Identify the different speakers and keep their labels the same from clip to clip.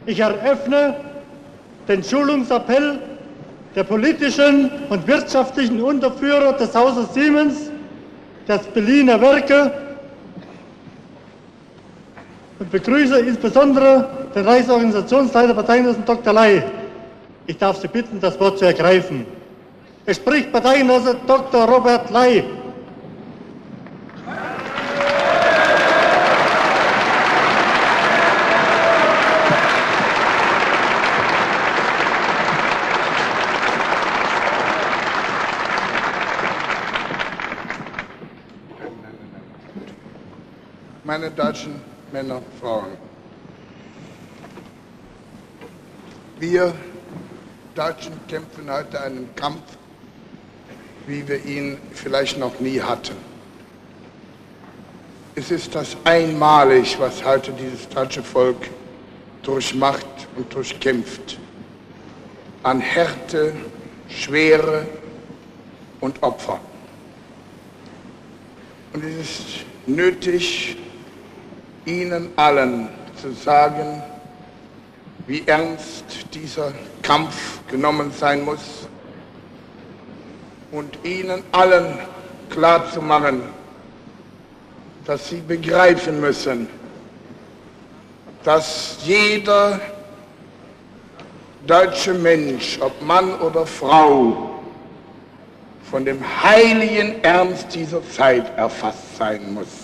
Speaker 1: Ich eröffne den Schulungsappell der politischen und wirtschaftlichen Unterführer des Hauses Siemens, der Berliner Werke, und begrüße insbesondere den Reichsorganisationsleiter Parteigenossen Dr. Ley. Ich darf Sie bitten, das Wort zu ergreifen. Es spricht Parteigenosse Dr. Robert Ley.
Speaker 2: Meine deutschen Männer, Frauen, wir Deutschen kämpfen heute einen Kampf, wie wir ihn vielleicht noch nie hatten. Es ist das einmalig, was heute dieses deutsche Volk durchmacht und durchkämpft, an Härte, Schwere und Opfer. Und es ist nötig, Ihnen allen zu sagen, wie ernst dieser Kampf genommen sein muss und Ihnen allen klarzumachen, dass Sie begreifen müssen, dass jeder deutsche Mensch, ob Mann oder Frau, von dem heiligen Ernst dieser Zeit erfasst sein muss.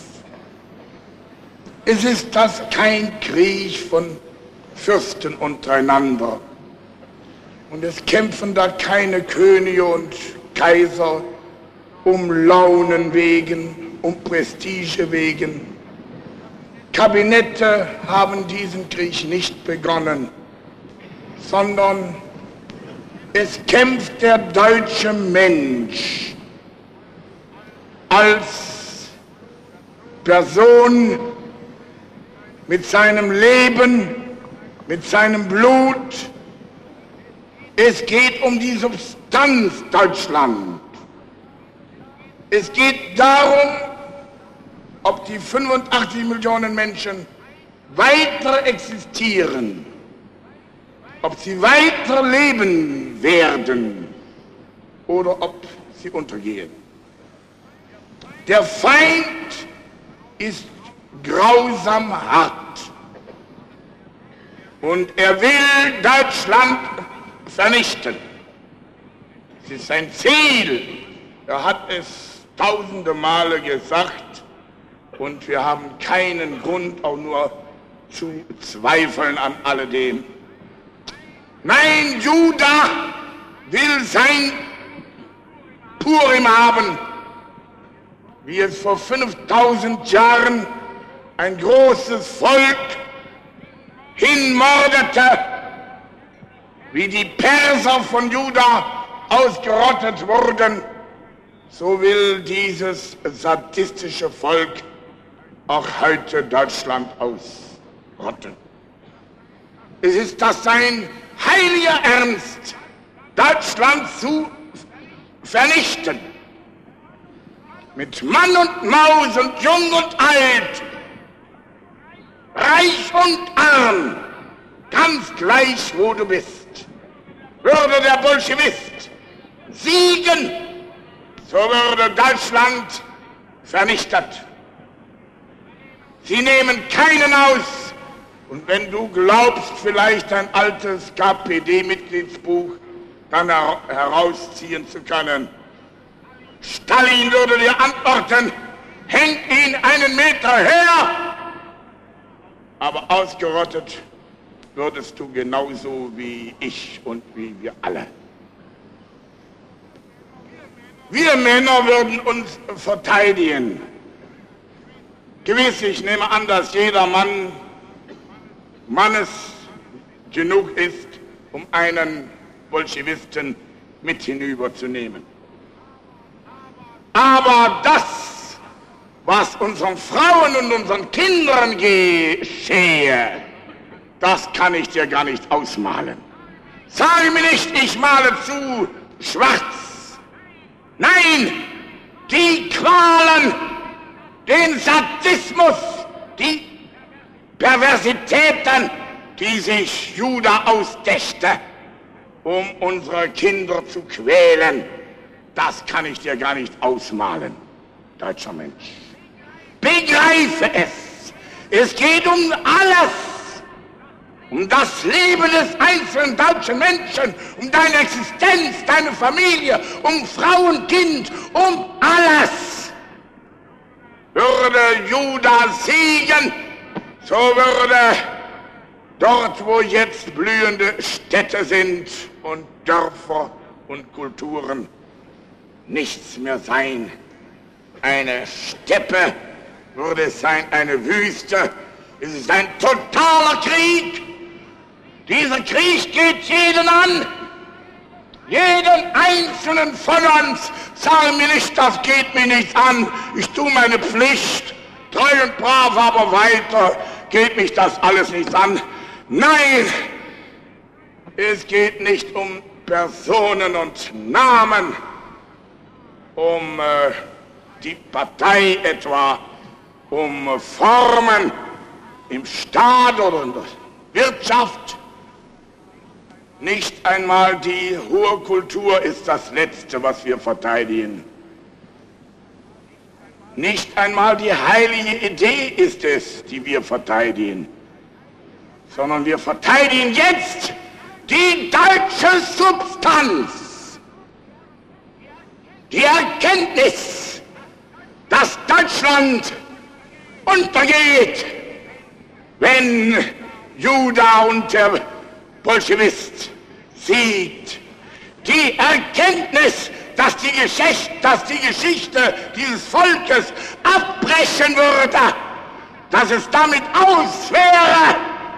Speaker 2: Es ist das kein Krieg von Fürsten untereinander. Und es kämpfen da keine Könige und Kaiser um Launen wegen, um Prestige wegen. Kabinette haben diesen Krieg nicht begonnen, sondern es kämpft der deutsche Mensch als Person mit seinem Leben, mit seinem Blut. Es geht um die Substanz Deutschland. Es geht darum, ob die 85 Millionen Menschen weiter existieren, ob sie weiter leben werden oder ob sie untergehen. Der Feind ist grausam hart und er will Deutschland vernichten. Es ist sein Ziel. Er hat es tausende Male gesagt und wir haben keinen Grund auch nur zu zweifeln an alledem. Nein, Juda will sein Purim haben, wie es vor 5000 Jahren ein großes Volk hinmordete, wie die Perser von Juda ausgerottet wurden, so will dieses sadistische Volk auch heute Deutschland ausrotten. Es ist das sein heiliger Ernst, Deutschland zu vernichten. Mit Mann und Maus und Jung und Alt, reich und arm, ganz gleich, wo du bist. Würde der Bolschewist siegen, so würde Deutschland vernichtet. Sie nehmen keinen aus. Und wenn du glaubst, vielleicht ein altes KPD-Mitgliedsbuch dann herausziehen zu können, Stalin würde dir antworten, hängt ihn einen Meter her, aber ausgerottet würdest du genauso wie ich und wie wir alle. Wir Männer würden uns verteidigen. Gewiss, ich nehme an, dass jeder Mann Mannes genug ist, um einen Bolschewisten mit hinüberzunehmen. Aber das, was unseren Frauen und unseren Kindern geschehe, das kann ich dir gar nicht ausmalen. Sage mir nicht, ich male zu schwarz. Nein, die Qualen, den Sadismus, die Perversitäten, die sich Juda ausdächte, um unsere Kinder zu quälen, das kann ich dir gar nicht ausmalen, deutscher Mensch. Begreife es! Es geht um alles! Um das Leben des einzelnen deutschen Menschen, um deine Existenz, deine Familie, um Frau und Kind, um alles. Würde Juda siegen, so würde dort, wo jetzt blühende Städte sind und Dörfer und Kulturen, nichts mehr sein. Eine Steppe würde es sein, eine Wüste. Es ist ein totaler Krieg. Dieser Krieg geht jeden an, jeden Einzelnen von uns. Sag mir nicht, das geht mir nichts an, ich tue meine Pflicht, treu und brav, aber weiter geht mich das alles nichts an. Nein, es geht nicht um Personen und Namen, um die Partei etwa, um Formen im Staat oder in der Wirtschaft. Nicht einmal die hohe Kultur ist das Letzte, was wir verteidigen. Nicht einmal die heilige Idee ist es, die wir verteidigen, sondern wir verteidigen jetzt die deutsche Substanz, die Erkenntnis, dass Deutschland untergeht, wenn Juda und der Bolschewist siegt. Die Erkenntnis, dass die Geschichte dieses Volkes abbrechen würde, dass es damit aus wäre,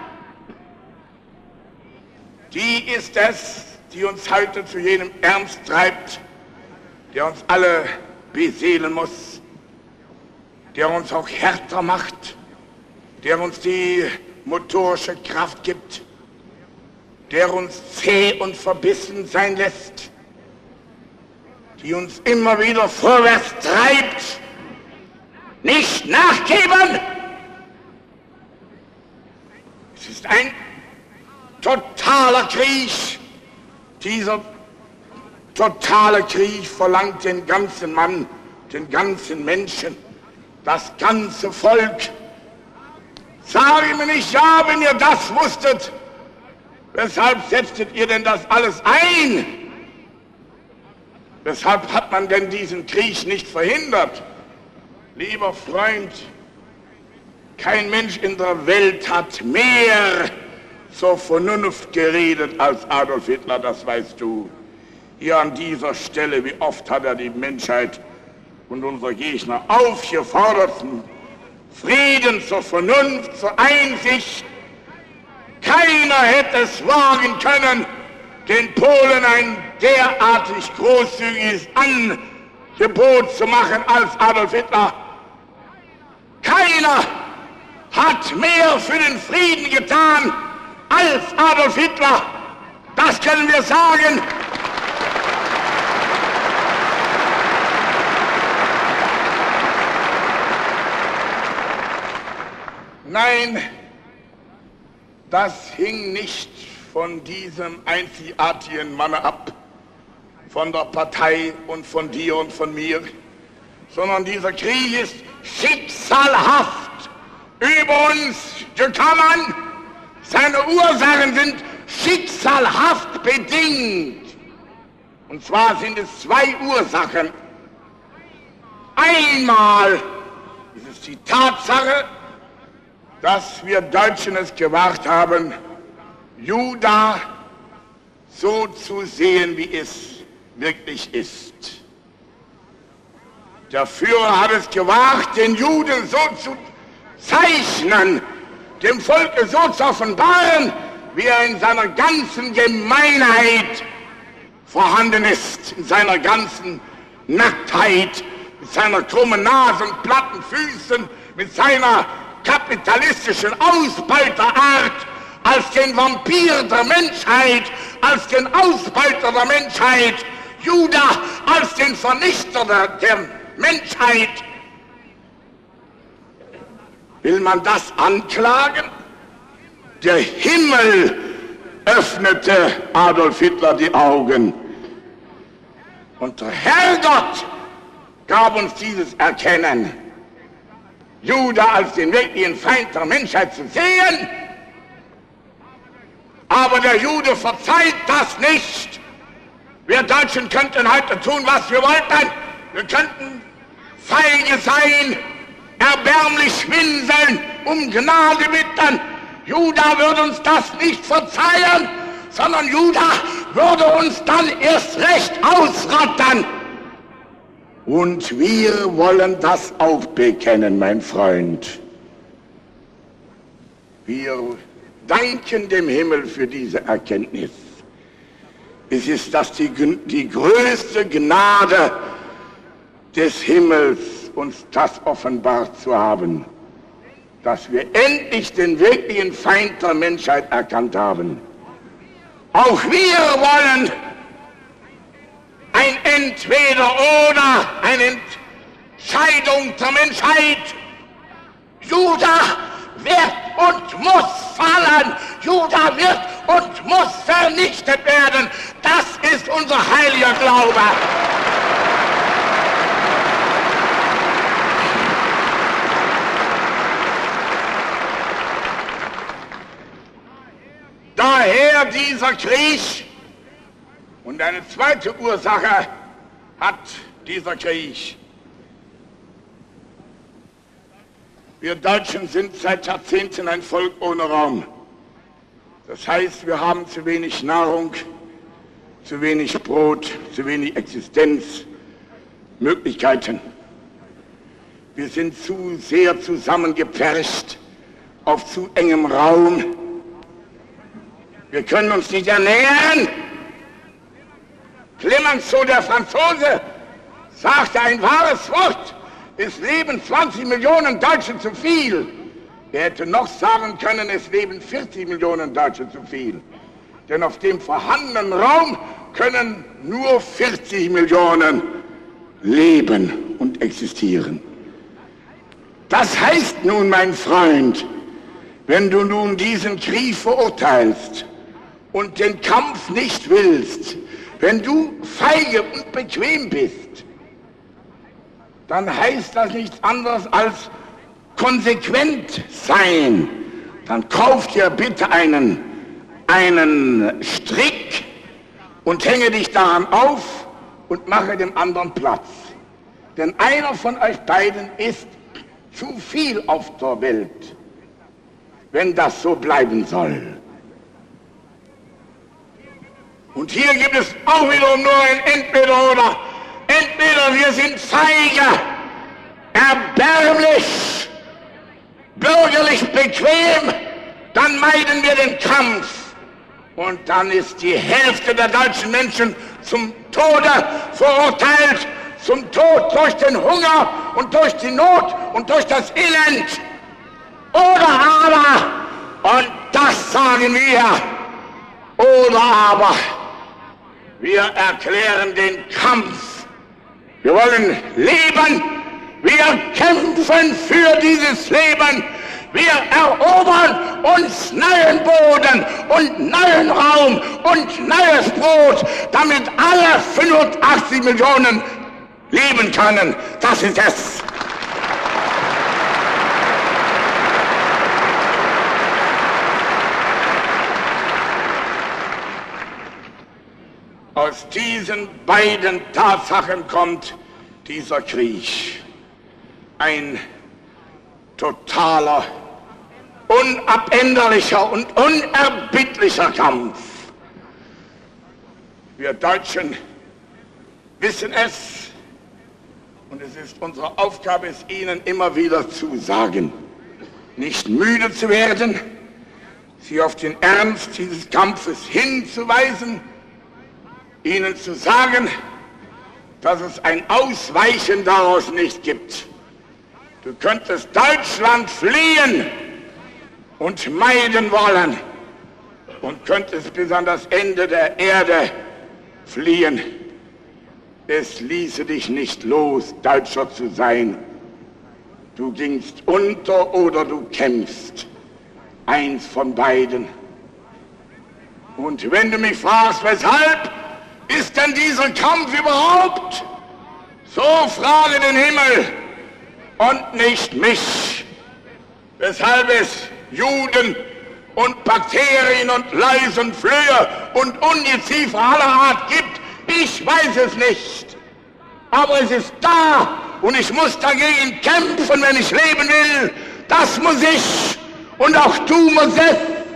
Speaker 2: die ist es, die uns heute zu jenem Ernst treibt, der uns alle beseelen muss, der uns auch härter macht, der uns die motorische Kraft gibt, der uns zäh und verbissen sein lässt, die uns immer wieder vorwärts treibt, nicht nachgeben. Es ist ein totaler Krieg. Dieser totale Krieg verlangt den ganzen Mann, den ganzen Menschen, das ganze Volk. Sage mir nicht, ja, wenn ihr das wusstet, weshalb setztet ihr denn das alles ein? Weshalb hat man denn diesen Krieg nicht verhindert? Lieber Freund, kein Mensch in der Welt hat mehr zur Vernunft geredet als Adolf Hitler, das weißt du. Hier an dieser Stelle, wie oft hat er die Menschheit und unsere Gegner aufgefordert zum Frieden, zur Vernunft, zur Einsicht. Keiner hätte es wagen können, den Polen ein derartig großzügiges Angebot zu machen als Adolf Hitler. Keiner hat mehr für den Frieden getan als Adolf Hitler. Das können wir sagen. Nein, das hing nicht von diesem einzigartigen Manne ab, von der Partei und von dir und von mir, sondern dieser Krieg ist schicksalhaft über uns gekommen. Seine Ursachen sind schicksalhaft bedingt. Und zwar sind es zwei Ursachen. Einmal ist es die Tatsache, dass wir Deutschen es gewagt haben, Juda so zu sehen, wie es wirklich ist. Der Führer hat es gewagt, den Juden so zu zeichnen, dem Volke so zu offenbaren, wie er in seiner ganzen Gemeinheit vorhanden ist, in seiner ganzen Nacktheit, mit seiner krummen Nase und platten Füßen, mit seiner kapitalistischen Ausbeuterart, als den Vampir der Menschheit, als den Ausbeuter der Menschheit, Juda als den Vernichter der Menschheit. Will man das anklagen? Der Himmel öffnete Adolf Hitler die Augen. Und der Herrgott gab uns dieses Erkennen, Juda als den wirklichen Feind der Menschheit zu sehen. Aber der Jude verzeiht das nicht. Wir Deutschen könnten heute tun, was wir wollten. Wir könnten feige sein, erbärmlich winseln, um Gnade bitten. Juda würde uns das nicht verzeihen, sondern Juda würde uns dann erst recht ausrotten. Und wir wollen das auch bekennen, mein Freund. Wir danken dem Himmel für diese Erkenntnis. Es ist das die größte Gnade des Himmels, uns das offenbart zu haben, dass wir endlich den wirklichen Feind der Menschheit erkannt haben. Auch wir wollen ein Entweder-Oder, eine Entscheidung der Menschheit. Juda wird und muss fallen. Juda wird und muss vernichtet werden. Das ist unser heiliger Glaube. Daher dieser Krieg. Und eine zweite Ursache hat dieser Krieg. Wir Deutschen sind seit Jahrzehnten ein Volk ohne Raum. Das heißt, wir haben zu wenig Nahrung, zu wenig Brot, zu wenig Existenzmöglichkeiten. Wir sind zu sehr zusammengepfercht auf zu engem Raum. Wir können uns nicht ernähren. Clemenceau, der Franzose, sagte ein wahres Wort: Es leben 20 Millionen Deutsche zu viel. Er hätte noch sagen können, es leben 40 Millionen Deutsche zu viel. Denn auf dem vorhandenen Raum können nur 40 Millionen leben und existieren. Das heißt nun, mein Freund, wenn du nun diesen Krieg verurteilst und den Kampf nicht willst, wenn du feige und bequem bist, dann heißt das nichts anderes als konsequent sein. Dann kauf dir bitte einen Strick und hänge dich daran auf und mache dem anderen Platz. Denn einer von euch beiden ist zu viel auf der Welt, wenn das so bleiben soll. Und hier gibt es auch wiederum nur ein Entweder-Oder. Entweder wir sind feige, erbärmlich, bürgerlich bequem, dann meiden wir den Kampf. Und dann ist die Hälfte der deutschen Menschen zum Tode verurteilt, zum Tod durch den Hunger und durch die Not und durch das Elend. Oder aber, und das sagen wir, oder aber, wir erklären den Kampf. Wir wollen leben. Wir kämpfen für dieses Leben. Wir erobern uns neuen Boden und neuen Raum und neues Brot, damit alle 85 Millionen leben können. Das ist es. Aus diesen beiden Tatsachen kommt dieser Krieg. Ein totaler, unabänderlicher und unerbittlicher Kampf. Wir Deutschen wissen es, und es ist unsere Aufgabe, es Ihnen immer wieder zu sagen. Nicht müde zu werden, Sie auf den Ernst dieses Kampfes hinzuweisen, Ihnen zu sagen, dass es ein Ausweichen daraus nicht gibt. Du könntest Deutschland fliehen und meiden wollen und könntest bis an das Ende der Erde fliehen. Es ließe dich nicht los, Deutscher zu sein. Du gingst unter oder du kämpfst. eins von beiden. Und wenn du mich fragst, weshalb ist denn dieser Kampf überhaupt? So frage den Himmel und nicht mich. Weshalb es Juden und Bakterien und Läuse und Flöhe und Ungeziefer aller Art gibt, ich weiß es nicht. Aber es ist da und ich muss dagegen kämpfen, wenn ich leben will. Das muss ich und auch du musst es.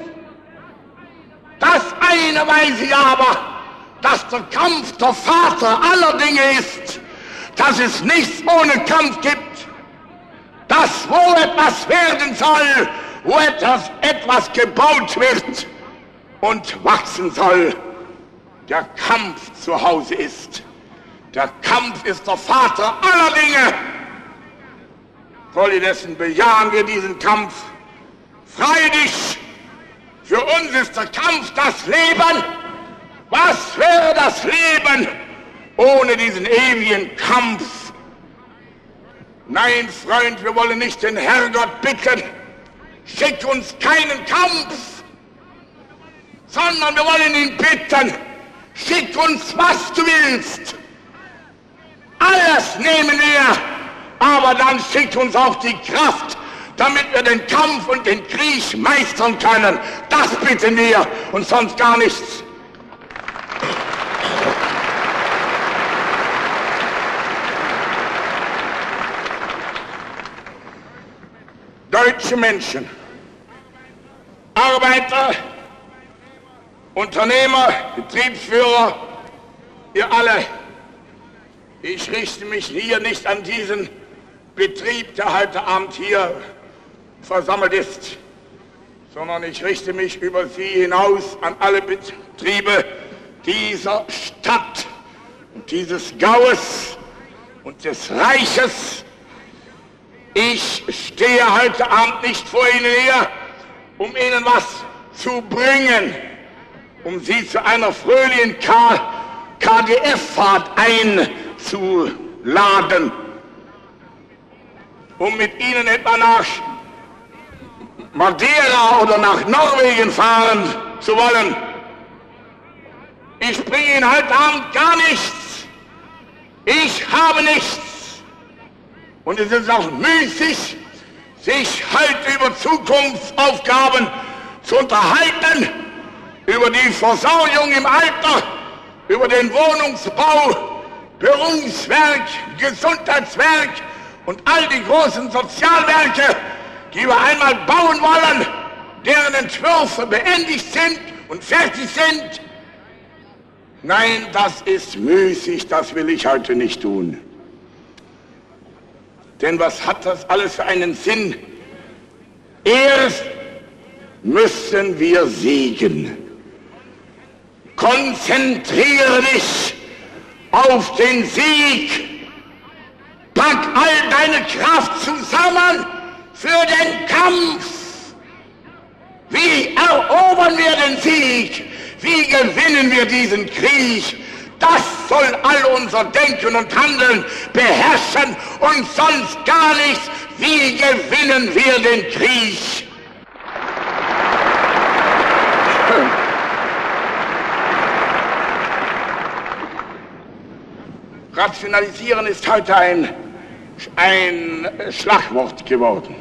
Speaker 2: Das eine weiß ich aber, dass der Kampf der Vater aller Dinge ist, dass es nichts ohne Kampf gibt, dass wo etwas werden soll, wo etwas gebaut wird und wachsen soll, der Kampf zu Hause ist. Der Kampf ist der Vater aller Dinge. Infolgedessen bejahen wir diesen Kampf. Freilich, für uns ist der Kampf das Leben. Was wäre das Leben ohne diesen ewigen Kampf? Nein, Freund, wir wollen nicht den Herrgott bitten, schick uns keinen Kampf, sondern wir wollen ihn bitten, schick uns, was du willst. Alles nehmen wir, aber dann schick uns auch die Kraft, damit wir den Kampf und den Krieg meistern können. Das bitten wir und sonst gar nichts. Deutsche Menschen, Arbeiter, Unternehmer, Betriebsführer, ihr alle, ich richte mich hier nicht an diesen Betrieb, der heute Abend hier versammelt ist, sondern ich richte mich über Sie hinaus an alle Betriebe dieser Stadt und dieses Gaues und des Reiches. Ich stehe heute Abend nicht vor Ihnen her, um Ihnen was zu bringen, um Sie zu einer fröhlichen KDF-Fahrt einzuladen, um mit Ihnen etwa nach Madeira oder nach Norwegen fahren zu wollen. Ich bringe Ihnen heute Abend gar nichts. Ich habe nichts. Und es ist auch müßig, sich heute über Zukunftsaufgaben zu unterhalten, über die Versorgung im Alter, über den Wohnungsbau, Berufswerk, Gesundheitswerk und all die großen Sozialwerke, die wir einmal bauen wollen, deren Entwürfe beendigt sind und fertig sind. Nein, das ist müßig, das will ich heute nicht tun. Denn was hat das alles für einen Sinn? Erst müssen wir siegen. Konzentriere dich auf den Sieg. Pack all deine Kraft zusammen für den Kampf. Wie erobern wir den Sieg? Wie gewinnen wir diesen Krieg? Das soll all unser Denken und Handeln beherrschen und sonst gar nichts. Wie gewinnen wir den Krieg? Rationalisieren ist heute ein Schlagwort geworden.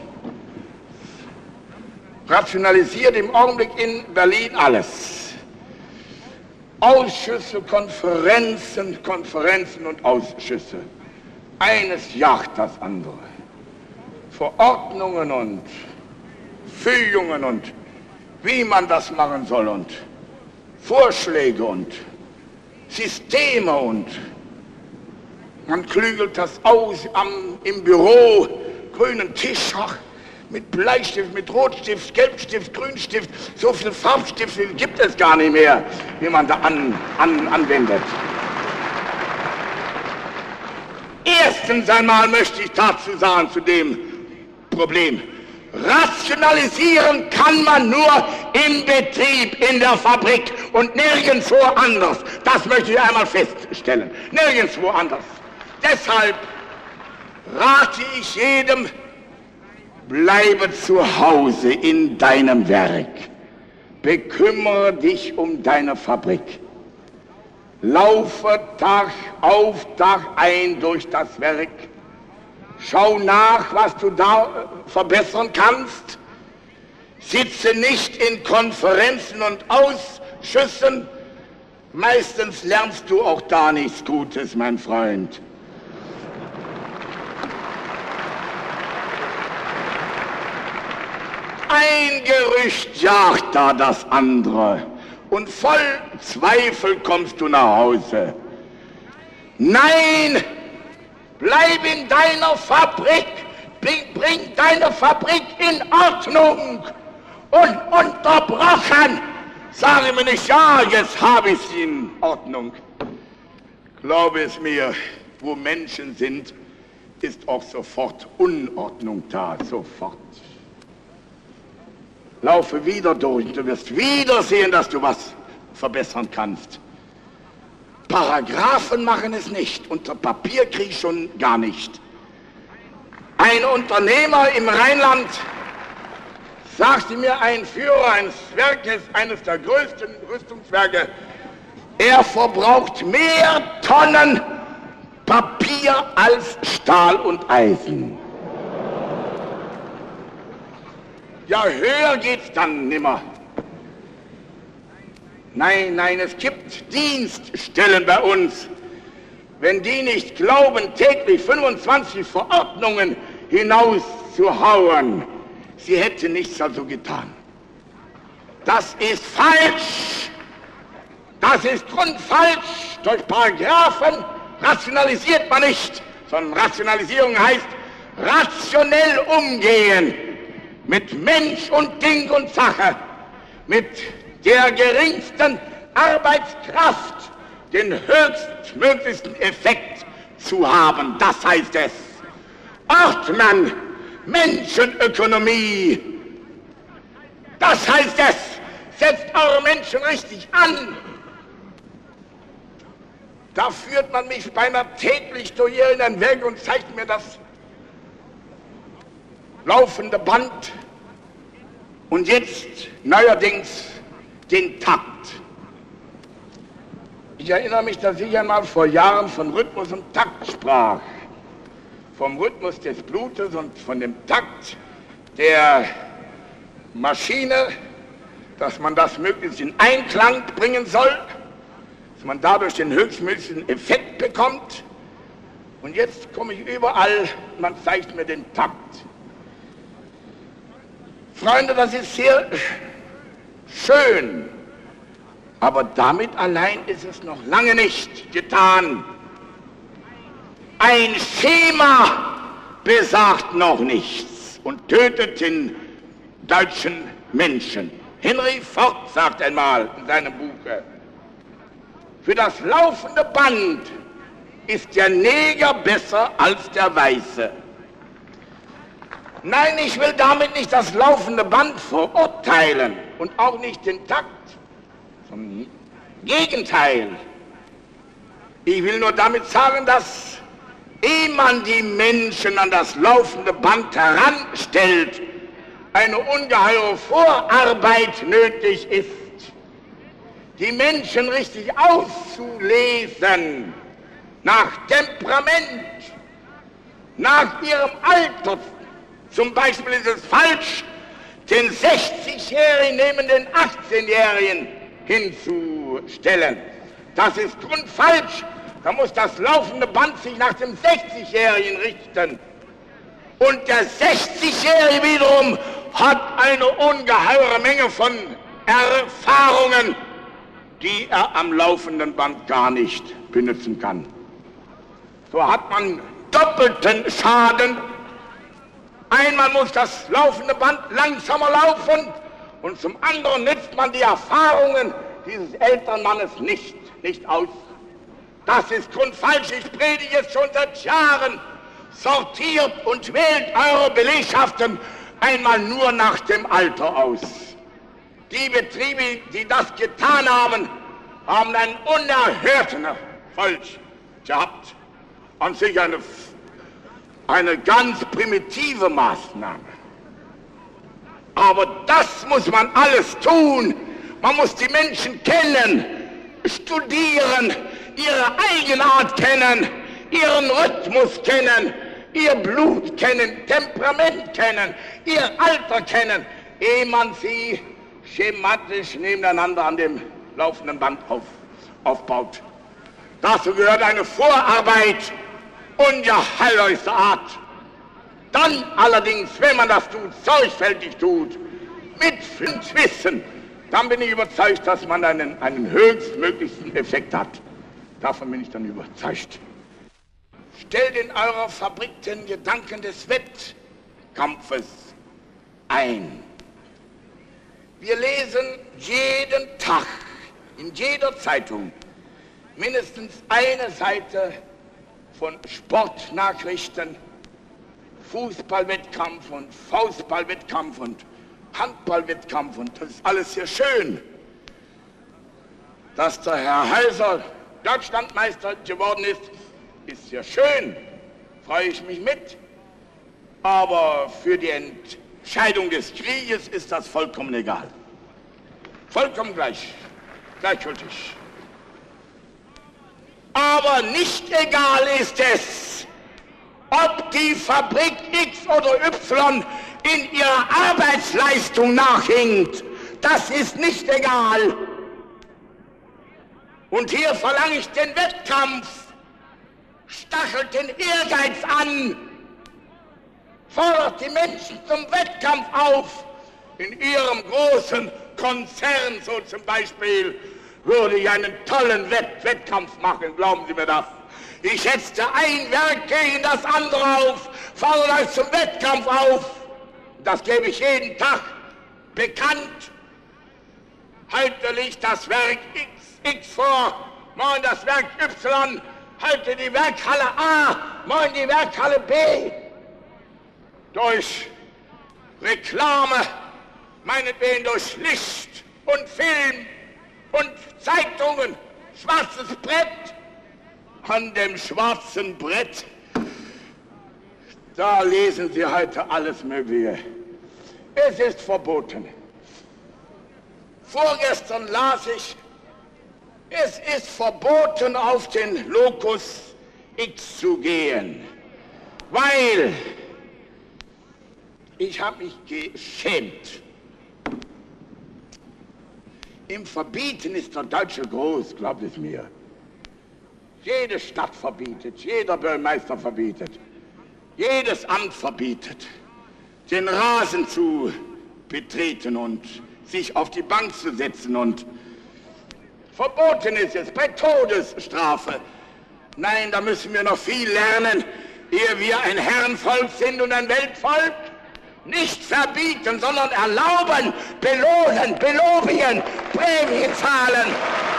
Speaker 2: Rationalisiert im Augenblick in Berlin alles. Ausschüsse, Konferenzen und Ausschüsse. Eines jagt das andere. Verordnungen und Fügungen und wie man das machen soll und Vorschläge und Systeme und man klügelt das aus im Büro, grünen Tisch, mit Bleistift, mit Rotstift, Gelbstift, Grünstift, so viel Farbstifte gibt es gar nicht mehr, wie man da anwendet. Erstens einmal möchte ich dazu sagen, zu dem Problem. Rationalisieren kann man nur im Betrieb, in der Fabrik und nirgendwo anders. Das möchte ich einmal feststellen. Nirgendwo anders. Deshalb rate ich jedem, Bleibe zu Hause in deinem Werk. Bekümmere dich um deine Fabrik. Laufe Tag auf, Tag ein durch das Werk. Schau nach, was du da verbessern kannst. Sitze nicht in Konferenzen und Ausschüssen. Meistens lernst du auch da nichts Gutes, mein Freund. Ein Gerücht jagt da das andere und voll Zweifel kommst du nach Hause. Nein, bleib in deiner Fabrik, bring deine Fabrik in Ordnung. Ununterbrochen. Sage mir nicht, ja, jetzt habe ich sie in Ordnung. Glaube es mir, wo Menschen sind, ist auch sofort Unordnung da, sofort. Laufe wieder durch, du wirst wieder sehen, dass du was verbessern kannst. Paragraphen machen es nicht, unter Papier krieg ich schon gar nicht. Ein Unternehmer im Rheinland sagte mir, ein Führer eines Werkes, eines der größten Rüstungswerke, er verbraucht mehr Tonnen Papier als Stahl und Eisen. Ja, höher geht's dann nimmer. Nein, es gibt Dienststellen bei uns. Wenn die nicht glauben, täglich 25 Verordnungen hinauszuhauen, sie hätte nichts also getan. Das ist falsch. Das ist grundfalsch. Durch Paragraphen rationalisiert man nicht, sondern Rationalisierung heißt rationell umgehen mit Mensch und Ding und Sache, mit der geringsten Arbeitskraft den höchstmöglichsten Effekt zu haben. Das heißt es. Ordnen, Menschenökonomie. Das heißt es. Setzt eure Menschen richtig an. Da führt man mich beinahe täglich durch irgendein Werk und zeigt mir das laufende Band und jetzt neuerdings den Takt. Ich erinnere mich, dass ich einmal vor Jahren von Rhythmus und Takt sprach. Vom Rhythmus des Blutes und von dem Takt der Maschine, dass man das möglichst in Einklang bringen soll, dass man dadurch den höchstmöglichen Effekt bekommt. Und jetzt komme ich überall, man zeigt mir den Takt. Freunde, das ist sehr schön, aber damit allein ist es noch lange nicht getan. Ein Schema besagt noch nichts und tötet den deutschen Menschen. Henry Ford sagt einmal in seinem Buche, für das laufende Band ist der Neger besser als der Weiße. Nein, ich will damit nicht das laufende Band verurteilen und auch nicht den Takt. Zum Gegenteil. Ich will nur damit sagen, dass ehe man die Menschen an das laufende Band heranstellt, eine ungeheure Vorarbeit nötig ist, die Menschen richtig auszulesen, nach Temperament, nach ihrem Alter. Zum Beispiel ist es falsch, den 60-Jährigen neben den 18-Jährigen hinzustellen. Das ist grundfalsch. Da muss das laufende Band sich nach dem 60-Jährigen richten. Und der 60-Jährige wiederum hat eine ungeheure Menge von Erfahrungen, die er am laufenden Band gar nicht benutzen kann. So hat man doppelten Schaden. Einmal muss das laufende Band langsamer laufen und zum anderen nützt man die Erfahrungen dieses älteren Mannes nicht aus. Das ist grundfalsch. Ich predige jetzt schon seit Jahren. Sortiert und wählt eure Belegschaften einmal nur nach dem Alter aus. Die Betriebe, die das getan haben, haben einen unerhörten Erfolg gehabt. An sich eine ganz primitive Maßnahme. Aber das muss man alles tun. Man muss die Menschen kennen, studieren, ihre Eigenart kennen, ihren Rhythmus kennen, ihr Blut kennen, Temperament kennen, ihr Alter kennen, ehe man sie schematisch nebeneinander an dem laufenden Band aufbaut. Dazu gehört eine Vorarbeit ungeheurster Art. Dann allerdings, wenn man das tut, sorgfältig tut, mit Wissen, dann bin ich überzeugt, dass man einen höchstmöglichsten Effekt hat. Davon bin ich dann überzeugt. Stellt in eurer Fabrik den Gedanken des Wettkampfes ein. Wir lesen jeden Tag in jeder Zeitung mindestens eine Seite von Sportnachrichten, Fußballwettkampf und Faustballwettkampf und Handballwettkampf, und das ist alles sehr schön. Dass der Herr Heiser Deutschlandmeister geworden ist, ist sehr schön, freue ich mich mit. Aber für die Entscheidung des Krieges ist das vollkommen egal. Vollkommen gleichgültig. Aber nicht egal ist es, ob die Fabrik X oder Y in ihrer Arbeitsleistung nachhinkt. Das ist nicht egal. Und hier verlange ich den Wettkampf, stachelt den Ehrgeiz an, fordert die Menschen zum Wettkampf auf. In ihrem großen Konzern, so zum Beispiel, würde ich einen tollen Wettkampf machen, glauben Sie mir das. Ich setze ein Werk gegen das andere auf, fordere euch zum Wettkampf auf. Das gebe ich jeden Tag bekannt. Heute liegt das Werk X vor, morgen das Werk Y, heute die Werkhalle A, morgen die Werkhalle B. Durch Reklame, meinetwegen durch Licht und Film und Zeitungen, schwarzes Brett. An dem schwarzen Brett, da lesen Sie heute alles Mögliche. Es ist verboten. Vorgestern las ich, es ist verboten, auf den Locus X zu gehen, weil ich habe mich geschämt. Im Verbieten ist der Deutsche groß, glaubt es mir. Jede Stadt verbietet, jeder Bürgermeister verbietet, jedes Amt verbietet, den Rasen zu betreten und sich auf die Bank zu setzen, und verboten ist es bei Todesstrafe. Nein, da müssen wir noch viel lernen, ehe wir ein Herrenvolk sind und ein Weltvolk. Nicht verbieten, sondern erlauben, belohnen, belobigen, Prämie zahlen.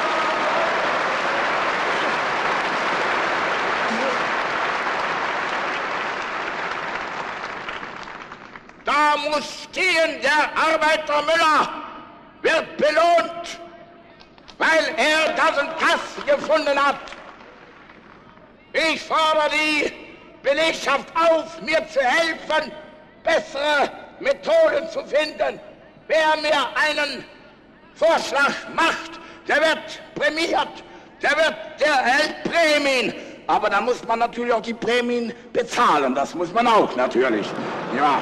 Speaker 2: Da muss stehen, der Arbeiter Müller wird belohnt, weil er das und das gefunden hat. Ich fordere die Belegschaft auf, mir zu helfen, bessere Methoden zu finden. Wer mir einen Vorschlag macht, der wird prämiert, der erhält Prämien. Aber da muss man natürlich auch die Prämien bezahlen, das muss man auch natürlich. Ja.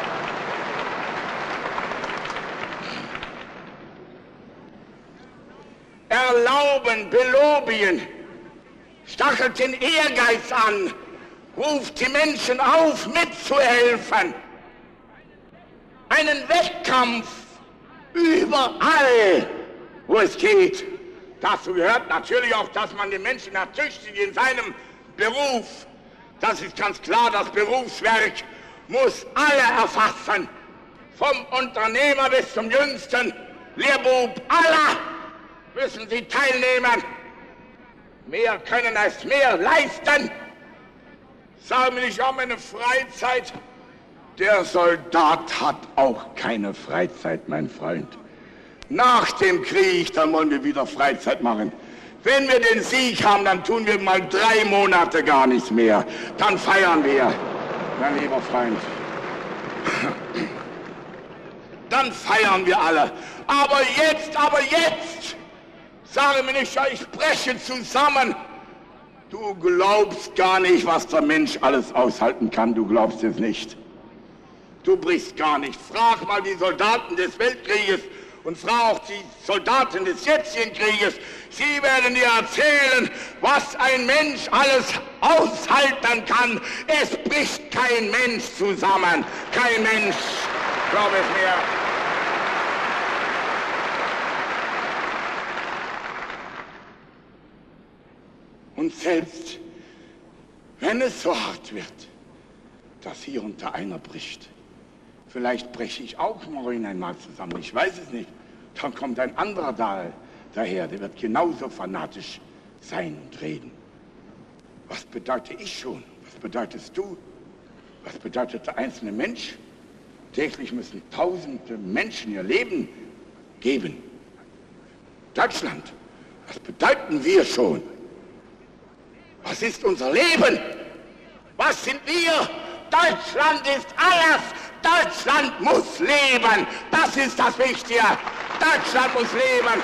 Speaker 2: Erlauben, belobigen, stachelt den Ehrgeiz an, ruft die Menschen auf, mitzuhelfen. Einen Wettkampf überall, wo es geht. Dazu gehört natürlich auch, dass man den Menschen ertüchtigt in seinem Beruf. Das ist ganz klar, das Berufswerk muss alle erfassen. Vom Unternehmer bis zum jüngsten Lehrbub, alle müssen sie teilnehmen. Mehr können als mehr leisten. Sagen wir nicht, um eine Freizeit. Der Soldat hat auch keine Freizeit, mein Freund. Nach dem Krieg, dann wollen wir wieder Freizeit machen. Wenn wir den Sieg haben, dann tun wir mal 3 Monate gar nichts mehr. Dann feiern wir, mein lieber Freund. dann feiern wir alle. Aber jetzt, sage mir nicht, ja, ich breche zusammen. Du glaubst gar nicht, was der Mensch alles aushalten kann, du glaubst es nicht. Du brichst gar nicht. Frag mal die Soldaten des Weltkrieges und frag auch die Soldaten des jetzigen Krieges. Sie werden dir erzählen, was ein Mensch alles aushalten kann. Es bricht kein Mensch zusammen. Kein Mensch, glaub es mir. Und selbst wenn es so hart wird, dass hier unter einer bricht, vielleicht breche ich auch morgen einmal zusammen, ich weiß es nicht. Dann kommt ein anderer daher, der wird genauso fanatisch sein und reden. Was bedeute ich schon? Was bedeutest du? Was bedeutet der einzelne Mensch? Täglich müssen tausende Menschen ihr Leben geben. Deutschland, was bedeuten wir schon? Was ist unser Leben? Was sind wir? Deutschland ist alles. Deutschland muss leben. Das ist das Wichtige. Deutschland muss leben.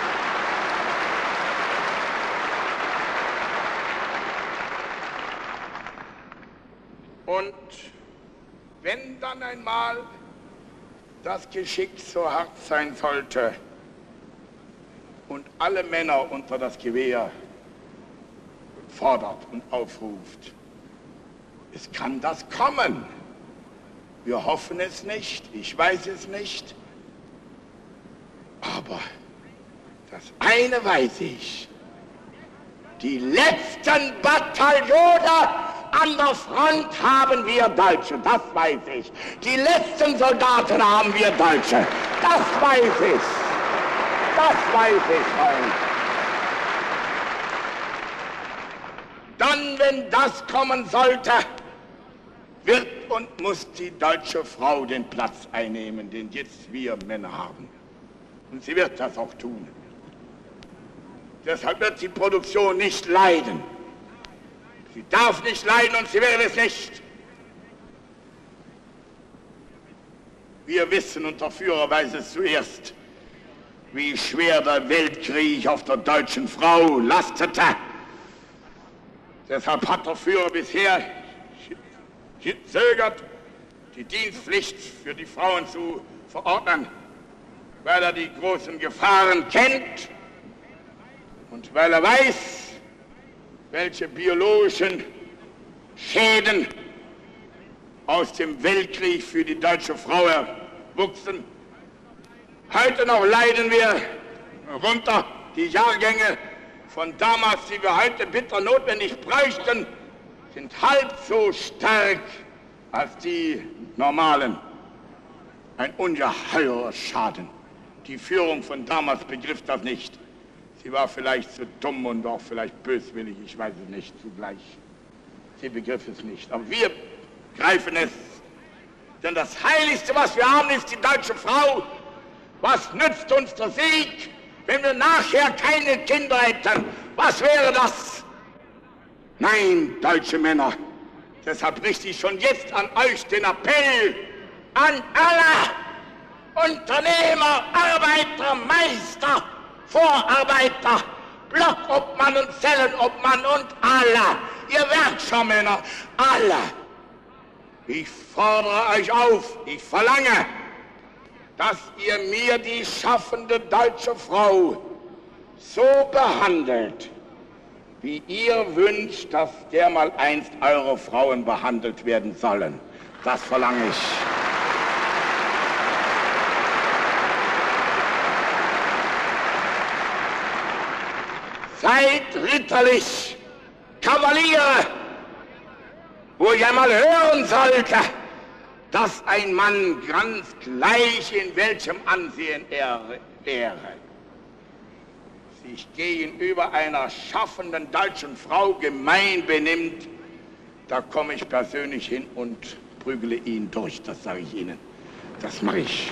Speaker 2: Und wenn dann einmal das Geschick so hart sein sollte und alle Männer unter das Gewehr fordert und aufruft. Es kann das kommen. Wir hoffen es nicht, ich weiß es nicht. Aber das eine weiß ich. Die letzten Bataillone an der Front haben wir Deutsche, das weiß ich. Die letzten Soldaten haben wir Deutsche, das weiß ich. Das weiß ich, Freund. Dann, wenn das kommen sollte, wird und muss die deutsche Frau den Platz einnehmen, den jetzt wir Männer haben. Und sie wird das auch tun. Deshalb wird die Produktion nicht leiden. Sie darf nicht leiden und sie wird es nicht. Wir wissen und der Führer weiß es zuerst, wie schwer der Weltkrieg auf der deutschen Frau lastete. Deshalb hat der Führer bisher gezögert, die Dienstpflicht für die Frauen zu verordnen, weil er die großen Gefahren kennt und weil er weiß, welche biologischen Schäden aus dem Weltkrieg für die deutsche Frau erwuchsen. Heute noch leiden wir runter. Die Jahrgänge von damals, die wir heute bitter notwendig bräuchten, sind halb so stark als die normalen. Ein ungeheurer Schaden. Die Führung von damals begriff das nicht. Sie war vielleicht zu dumm und auch vielleicht böswillig, ich weiß es nicht, zugleich. Sie begriff es nicht. Aber wir greifen es. Denn das Heiligste, was wir haben, ist die deutsche Frau. Was nützt uns der Sieg, wenn wir nachher keine Kinder hätten? Was wäre das? Nein, deutsche Männer, deshalb richte ich schon jetzt an euch den Appell, an alle Unternehmer, Arbeiter, Meister, Vorarbeiter, Blockobmann und Zellenobmann und alle, ihr Werkscharmänner, alle. Ich fordere euch auf, ich verlange, dass ihr mir die schaffende deutsche Frau so behandelt, wie ihr wünscht, dass dermaleinst eure Frauen behandelt werden sollen. Das verlange ich. Seid ritterlich, Kavaliere, wo ich einmal hören sollte, dass ein Mann ganz gleich in welchem Ansehen er wäre, sich gegenüber einer schaffenden deutschen Frau gemein benimmt, da komme ich persönlich hin und prügele ihn durch, das sage ich Ihnen. Das mache ich.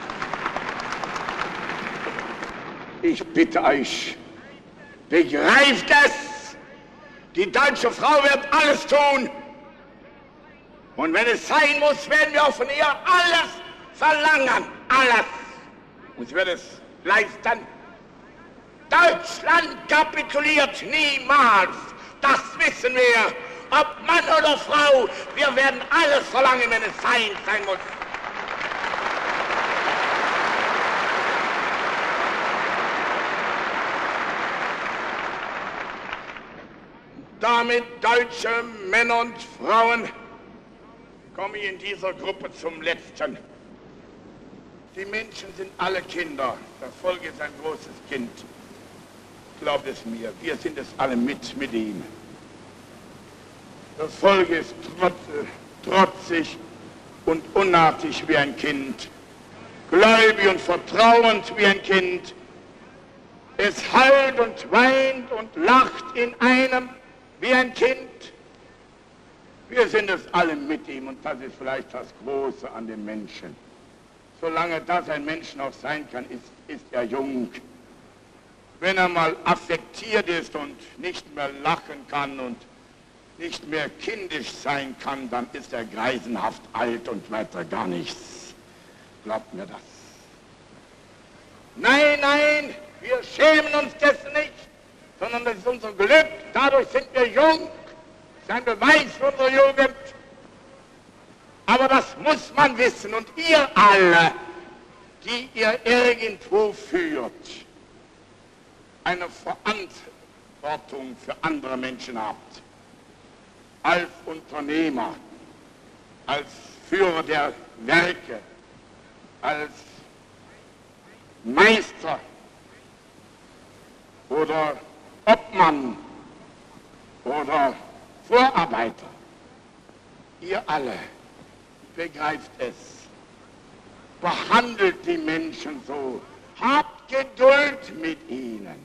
Speaker 2: Ich bitte euch, begreift es! Die deutsche Frau wird alles tun. Und wenn es sein muss, werden wir auch von ihr alles verlangen. alles. Und sie wird es leisten. Deutschland kapituliert niemals. Das wissen wir. Ob Mann oder Frau, wir werden alles verlangen, wenn es sein muss. Damit, deutsche Männer und Frauen, komme ich in dieser Gruppe zum Letzten. Die Menschen sind alle Kinder. Das Volk ist ein großes Kind. Glaubt es mir, wir sind es alle mit ihm. Das Volk ist trotzig und unartig wie ein Kind, gläubig und vertrauend wie ein Kind. Es heult und weint und lacht in einem wie ein Kind. Wir sind es alle mit ihm und das ist vielleicht das Große an dem Menschen. Solange das ein Mensch noch sein kann, ist er jung. Wenn er mal affektiert ist und nicht mehr lachen kann und nicht mehr kindisch sein kann, dann ist er greisenhaft alt und weiter gar nichts. Glaubt mir das. Nein, nein, wir schämen uns dessen nicht, sondern das ist unser Glück. Dadurch sind wir jung. Das ist ein Beweis für unsere Jugend. Aber das muss man wissen. Und ihr alle, die ihr irgendwo führt, eine Verantwortung für andere Menschen habt, als Unternehmer, als Führer der Werke, als Meister oder Obmann oder Vorarbeiter. Ihr alle begreift es. Behandelt die Menschen so. Habt Geduld mit ihnen.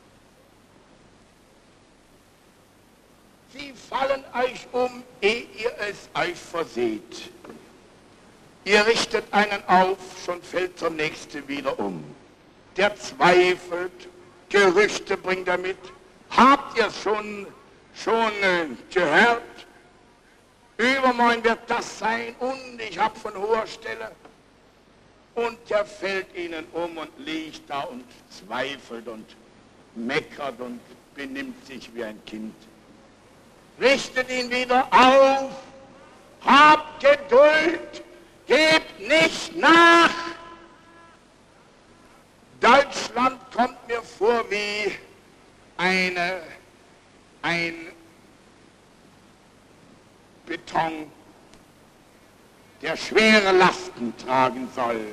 Speaker 2: Sie fallen euch ehe ihr es euch verseht. Ihr richtet einen auf, schon fällt der Nächste wieder um. Der zweifelt, Gerüchte bringt er mit. Habt ihr schon gehört? Übermorgen wird das sein und ich habe von hoher Stelle. Und der fällt ihnen um und liegt da und zweifelt und meckert und benimmt sich wie ein Kind. Richtet ihn wieder auf, habt Geduld, gebt nicht nach. Deutschland kommt mir vor wie ein Beton, der schwere Lasten tragen soll.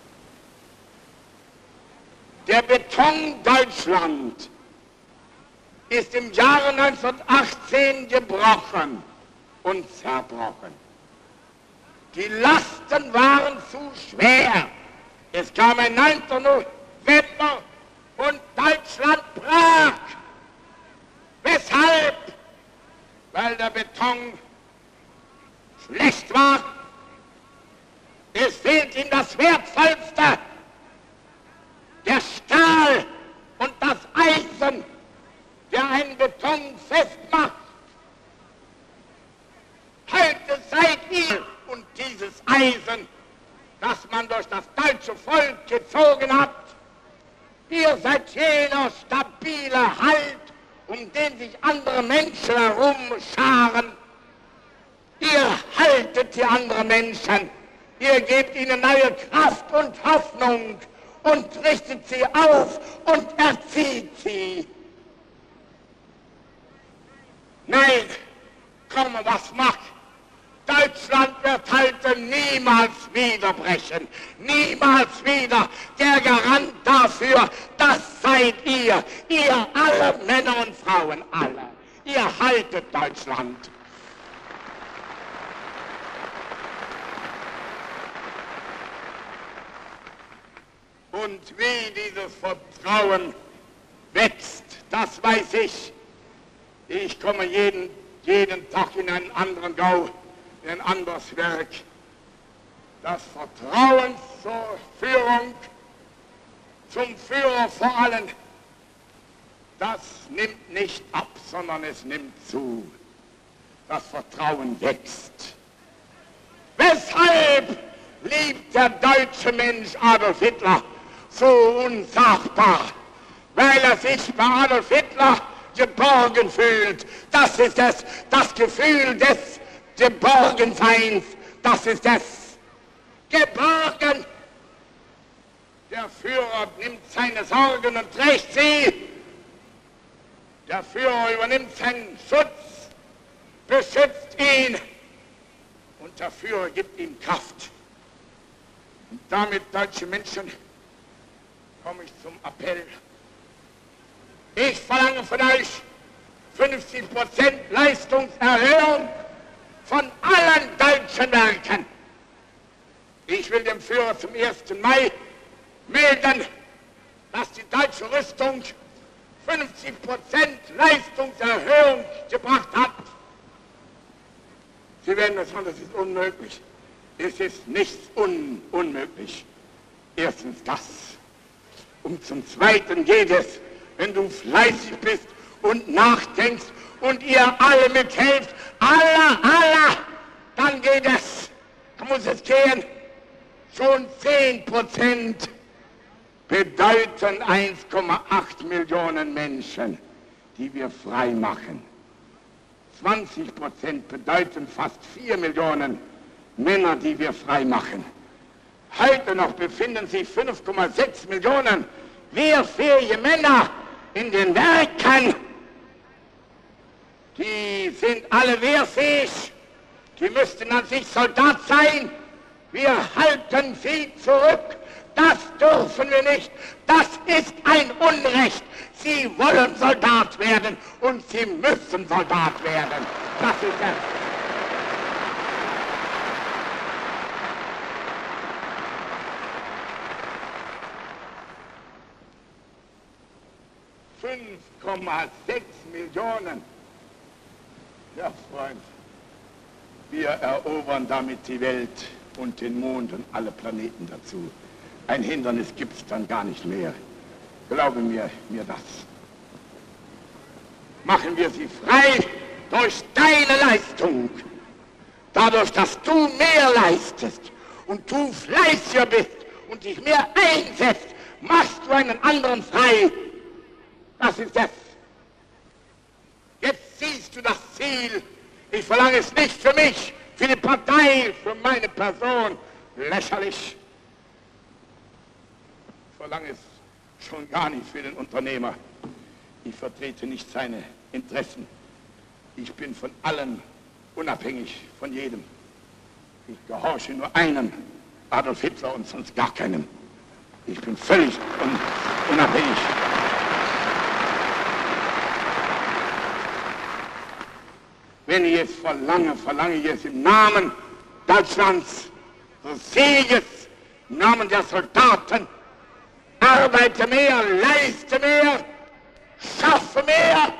Speaker 2: Der Beton Deutschland ist im Jahre 1918 gebrochen und zerbrochen. Die Lasten waren zu schwer. Es kam ein 9. November und Deutschland brach. Weshalb? Weil der Beton schlecht war. Es fehlt ihm das Wertvollste, der Stahl und das Eisen, der einen Beton festmacht. Heute seid ihr und dieses Eisen, das man durch das deutsche Volk gezogen hat, ihr seid jener stabile Halt, um den sich andere Menschen herumscharen. Ihr haltet die anderen Menschen, ihr gebt ihnen neue Kraft und Hoffnung und richtet sie auf und erzieht sie. Nein, komme was macht. Deutschland wird heute niemals wieder brechen. Niemals wieder. Der Garant dafür, das seid ihr. Ihr alle Männer und Frauen, alle. Ihr haltet Deutschland. Und wie dieses Vertrauen wächst, das weiß ich. Ich komme jeden Tag in einen anderen Gau, in ein anderes Werk. Das Vertrauen zur Führung, zum Führer vor allem, das nimmt nicht ab, sondern es nimmt zu. Das Vertrauen wächst. Weshalb? liebt der deutsche Mensch Adolf Hitler so unsagbar, weil er sich bei Adolf Hitler geborgen fühlt. Das ist es, das Gefühl des Geborgenseins, das ist es. Geborgen! Der Führer nimmt seine Sorgen und trägt sie. Der Führer übernimmt seinen Schutz, beschützt ihn und der Führer gibt ihm Kraft. Und damit, deutsche Menschen, komme ich zum Appell. Ich verlange von euch 50% Leistungserhöhung von allen deutschen Werken. Ich will dem Führer zum 1. Mai melden, dass die deutsche Rüstung 50% Leistungserhöhung gebracht hat. Sie werden das sagen, das ist unmöglich. Es ist nichts unmöglich. Erstens das. Und zum Zweiten geht es, wenn du fleißig bist und nachdenkst und ihr alle mithelft, aller, dann geht es. Da muss es gehen. Schon 10% bedeuten 1,8 Millionen Menschen, die wir frei machen. 20% bedeuten fast 4 Millionen Männer, die wir frei machen. Heute noch befinden sich 5,6 Millionen wehrfähige Männer in den Werken. Die sind alle wehrfähig. Die müssten an sich Soldat sein. Wir halten sie zurück. Das dürfen wir nicht. Das ist ein Unrecht. Sie wollen Soldat werden und sie müssen Soldat werden. Das ist es. ,6 Millionen. Ja, Freund, wir erobern damit die Welt und den Mond und alle Planeten dazu. Ein Hindernis gibt es dann gar nicht mehr. Glaube mir das. Machen wir sie frei durch deine Leistung. Dadurch, dass du mehr leistest und du fleißiger bist und dich mehr einsetzt, machst du einen anderen frei. Das ist es. Jetzt siehst du das Ziel. Ich verlange es nicht für mich, für die Partei, für meine Person. Lächerlich. Ich verlange es schon gar nicht für den Unternehmer. Ich vertrete nicht seine Interessen. Ich bin von allen unabhängig, von jedem. Ich gehorche nur einem, Adolf Hitler, und sonst gar keinem. Ich bin völlig unabhängig. Wenn ich es verlange ich es im Namen Deutschlands, des Sieges, im Namen der Soldaten. Arbeite mehr, leiste mehr, schaffe mehr.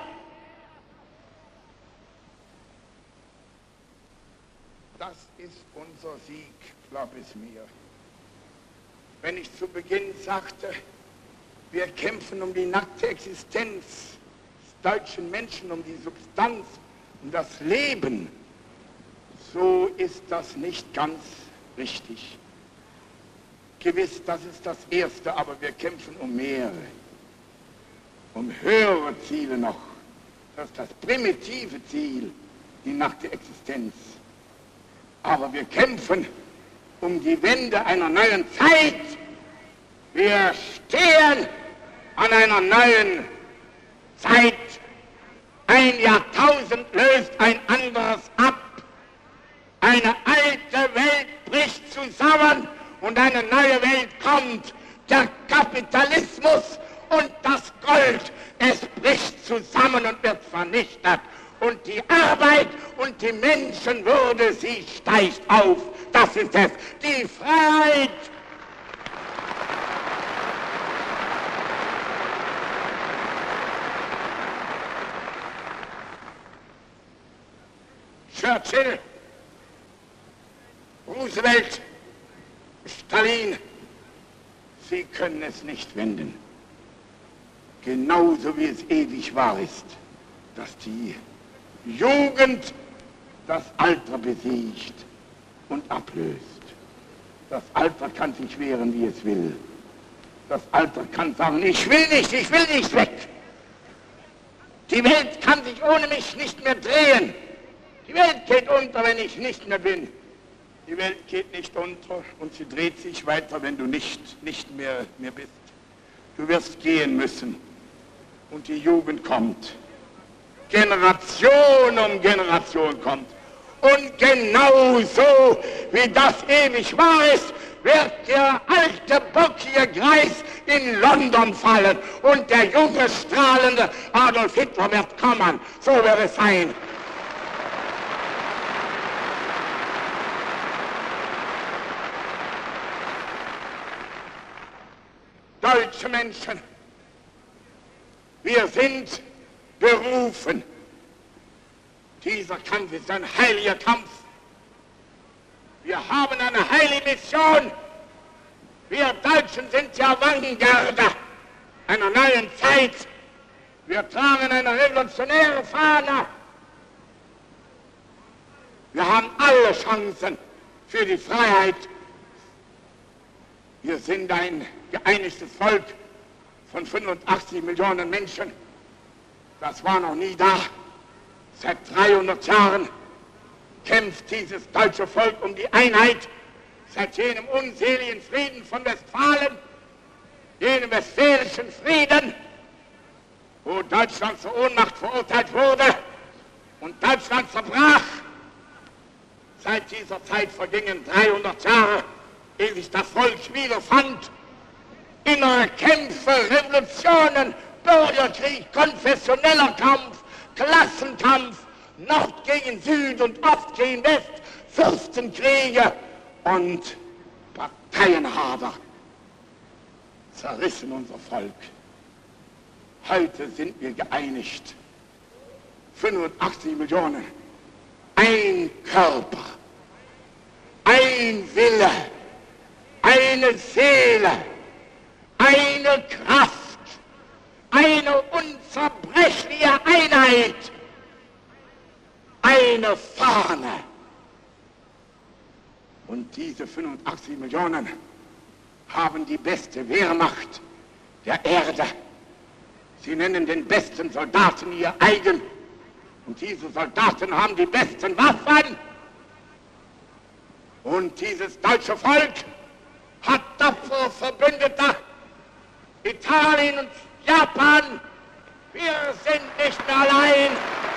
Speaker 2: Das ist unser Sieg, glaub es mir. Wenn ich zu Beginn sagte, wir kämpfen um die nackte Existenz des deutschen Menschen, um die Substanz, um das Leben, so ist das nicht ganz richtig. Gewiss, das ist das Erste, aber wir kämpfen um mehrere, um höhere Ziele noch. Das ist das primitive Ziel, die nackte Existenz. Aber wir kämpfen um die Wende einer neuen Zeit. Wir stehen an einer neuen Zeit. Ein Jahrtausend löst ein anderes ab. Eine alte Welt bricht zusammen und eine neue Welt kommt. Der Kapitalismus und das Gold, es bricht zusammen und wird vernichtet. Und die Arbeit und die Menschenwürde, sie steigt auf. Das ist es, die Freiheit. Churchill, Roosevelt, Stalin, sie können es nicht wenden. Genauso wie es ewig wahr ist, dass die Jugend das Alter besiegt und ablöst. Das Alter kann sich wehren, wie es will. Das Alter kann sagen, ich will nicht weg. Die Welt kann sich ohne mich nicht mehr drehen. Die Welt geht unter, wenn ich nicht mehr bin. Die Welt geht nicht unter und sie dreht sich weiter, wenn du nicht mehr bist. Du wirst gehen müssen und die Jugend kommt. Generation um Generation kommt. Und genauso wie das ewig wahr ist, wird der alte bockige Greis in London fallen und der junge, strahlende Adolf Hitler wird kommen. So wird es sein. Deutsche Menschen, wir sind berufen. Dieser Kampf ist ein heiliger Kampf. Wir haben eine heilige Mission. Wir Deutschen sind die Avantgarde einer neuen Zeit. Wir tragen eine revolutionäre Fahne. Wir haben alle Chancen für die Freiheit. Wir sind ein geeinigtes Volk von 85 Millionen Menschen. Das war noch nie da. Seit 300 Jahren kämpft dieses deutsche Volk um die Einheit. Seit jenem unseligen Frieden von Westfalen, jenem westfälischen Frieden, wo Deutschland zur Ohnmacht verurteilt wurde und Deutschland zerbrach. Seit dieser Zeit vergingen 300 Jahre, ehe sich das Volk wiederfand. Innere Kämpfe, Revolutionen, Bürgerkrieg, konfessioneller Kampf, Klassenkampf, Nord gegen Süd und Ost gegen West, Fürstenkriege und Parteienhader zerrissen unser Volk. Heute sind wir geeinigt. 85 Millionen. Ein Körper, ein Wille, eine Seele, eine Kraft, eine unzerbrechliche Einheit, eine Fahne. Und diese 85 Millionen haben die beste Wehrmacht der Erde. Sie nennen den besten Soldaten ihr eigen. Und diese Soldaten haben die besten Waffen. Und dieses deutsche Volk hat tapfere Verbündete. Italien und Japan. Wir sind nicht mehr allein.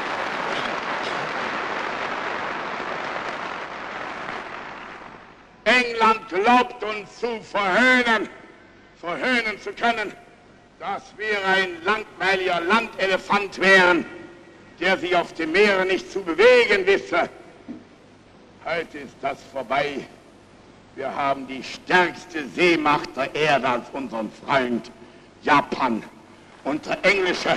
Speaker 2: England glaubt uns zu verhöhnen zu können, dass wir ein langweiliger Landelefant wären, der sich auf dem Meere nicht zu bewegen wisse. Heute ist das vorbei. Wir haben die stärkste Seemacht der Erde als unseren Freund Japan. Und der englische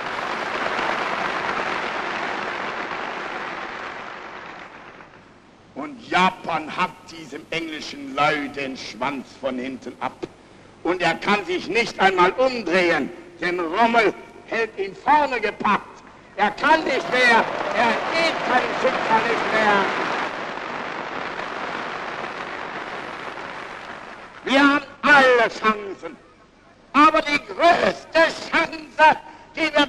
Speaker 2: Und Japan hat diesem englischen Leu den Schwanz von hinten ab. Und er kann sich nicht einmal umdrehen, denn Rommel hält ihn vorne gepackt. Er kann nicht mehr, er geht seinem Schicksal nicht mehr. Wir haben alle Chancen, aber die größte Chance, die wir